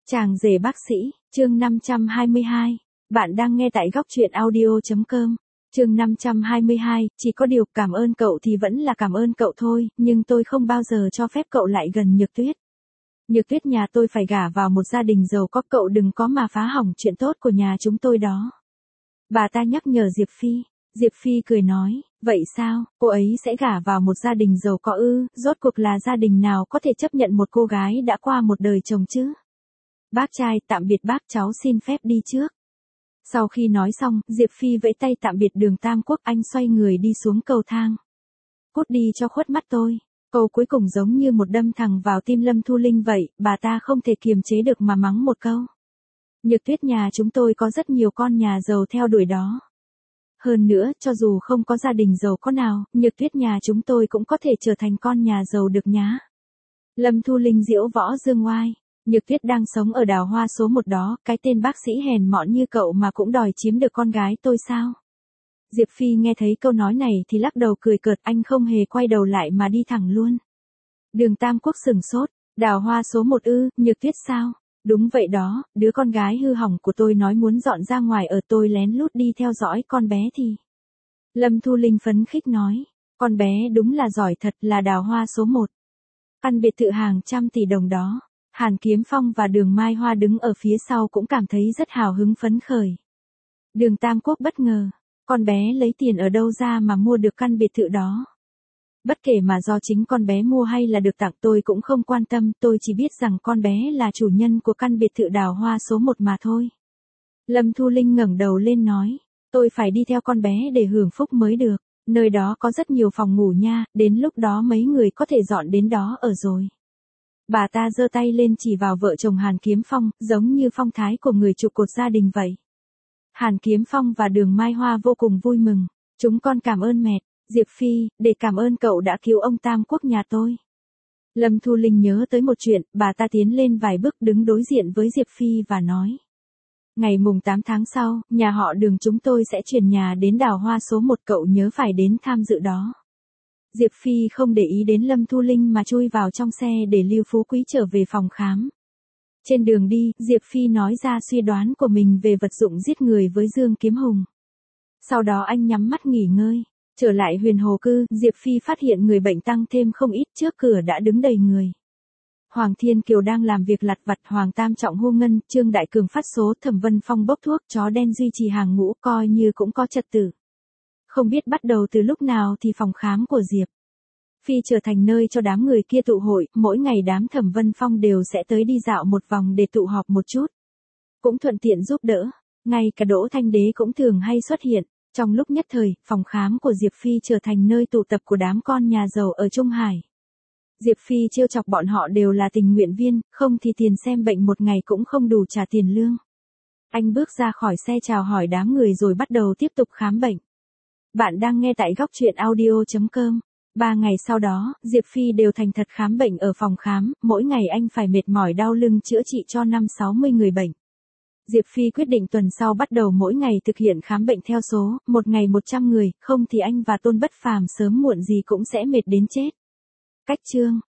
Chàng rể bác sĩ, chương 522. Bạn đang nghe tại góc truyện audio.com. Chương 522, chỉ có điều cảm ơn cậu thì vẫn là cảm ơn cậu thôi, nhưng tôi không bao giờ cho phép cậu lại gần Nhược Tuyết. Nhược Tuyết nhà tôi phải gả vào một gia đình giàu có, cậu đừng có mà phá hỏng chuyện tốt của nhà chúng tôi đó. Bà ta nhắc nhở Diệp Phi. Diệp Phi cười nói, vậy sao, cô ấy sẽ gả vào một gia đình giàu có ư? Rốt cuộc là gia đình nào có thể chấp nhận một cô gái đã qua một đời chồng chứ? Bác trai, tạm biệt bác, cháu xin phép đi trước. Sau khi nói xong, Diệp Phi vẫy tay tạm biệt Đường Tam Quốc, anh xoay người đi xuống cầu thang. Cút đi cho khuất mắt tôi. Câu cuối cùng giống như một đâm thẳng vào tim Lâm Thu Linh vậy, bà ta không thể kiềm chế được mà mắng một câu. Nhược Tuyết nhà chúng tôi có rất nhiều con nhà giàu theo đuổi đó. Hơn nữa, cho dù không có gia đình giàu có nào, Nhược Tuyết nhà chúng tôi cũng có thể trở thành con nhà giàu được nhá. Lâm Thu Linh diễu võ dương oai. Nhược Tuyết đang sống ở đào hoa số 1 đó, cái tên bác sĩ hèn mọn như cậu mà cũng đòi chiếm được con gái tôi sao? Diệp Phi nghe thấy câu nói này thì lắc đầu cười cợt, anh không hề quay đầu lại mà đi thẳng luôn. Đường Tam Quốc sừng sốt, đào hoa số 1 ư, Nhược Tuyết sao? Đúng vậy đó, đứa con gái hư hỏng của tôi nói muốn dọn ra ngoài ở, tôi lén lút đi theo dõi con bé thì. Lâm Thu Linh phấn khích nói, con bé đúng là giỏi thật, là đào hoa số 1. Căn biệt thự hàng trăm tỷ đồng đó. Hàn Kiếm Phong và Đường Mai Hoa đứng ở phía sau cũng cảm thấy rất hào hứng phấn khởi. Đường Tam Quốc bất ngờ, con bé lấy tiền ở đâu ra mà mua được căn biệt thự đó? Bất kể mà do chính con bé mua hay là được tặng tôi cũng không quan tâm, tôi chỉ biết rằng con bé là chủ nhân của căn biệt thự đào hoa số 1 mà thôi. Lâm Thu Linh ngẩng đầu lên nói, tôi phải đi theo con bé để hưởng phúc mới được, nơi đó có rất nhiều phòng ngủ nha, đến lúc đó mấy người có thể dọn đến đó ở rồi. Bà ta giơ tay lên chỉ vào vợ chồng Hàn Kiếm Phong, giống như phong thái của người trụ cột gia đình vậy. Hàn Kiếm Phong và Đường Mai Hoa vô cùng vui mừng. Chúng con cảm ơn mẹ, Diệp Phi, để cảm ơn cậu đã cứu ông Tam Quốc nhà tôi. Lâm Thu Linh nhớ tới một chuyện, bà ta tiến lên vài bước đứng đối diện với Diệp Phi và nói. Ngày mùng 8 tháng sau, nhà họ Đường chúng tôi sẽ chuyển nhà đến đào hoa số 1, cậu nhớ phải đến tham dự đó. Diệp Phi không để ý đến Lâm Thu Linh mà chui vào trong xe để Lưu Phú Quý trở về phòng khám. Trên đường đi, Diệp Phi nói ra suy đoán của mình về vật dụng giết người với Dương Kiếm Hùng. Sau đó anh nhắm mắt nghỉ ngơi. Trở lại Huyền Hồ Cư, Diệp Phi phát hiện người bệnh tăng thêm không ít, trước cửa đã đứng đầy người. Hoàng Thiên Kiều đang làm việc lặt vặt, Hoàng Tam Trọng hô ngân, Trương Đại Cường phát số, Thẩm Vân Phong bốc thuốc, chó đen duy trì hàng ngũ, coi như cũng có trật tự. Không biết bắt đầu từ lúc nào thì phòng khám của Diệp Phi trở thành nơi cho đám người kia tụ hội, mỗi ngày đám Thẩm Vân Phong đều sẽ tới đi dạo một vòng để tụ họp một chút. Cũng thuận tiện giúp đỡ, ngay cả Đỗ Thanh Đế cũng thường hay xuất hiện. Trong lúc nhất thời, phòng khám của Diệp Phi trở thành nơi tụ tập của đám con nhà giàu ở Trung Hải. Diệp Phi trêu chọc bọn họ đều là tình nguyện viên, không thì tiền xem bệnh một ngày cũng không đủ trả tiền lương. Anh bước ra khỏi xe chào hỏi đám người rồi bắt đầu tiếp tục khám bệnh. Bạn đang nghe tại góc truyện audio.com. 3 ngày sau đó, Diệp Phi đều thành thật khám bệnh ở phòng khám, mỗi ngày anh phải mệt mỏi đau lưng chữa trị cho 50-60 người bệnh. Diệp Phi quyết định tuần sau bắt đầu mỗi ngày thực hiện khám bệnh theo số, một ngày 100 người, không thì anh và Tôn Bất Phàm sớm muộn gì cũng sẽ mệt đến chết. Cách chương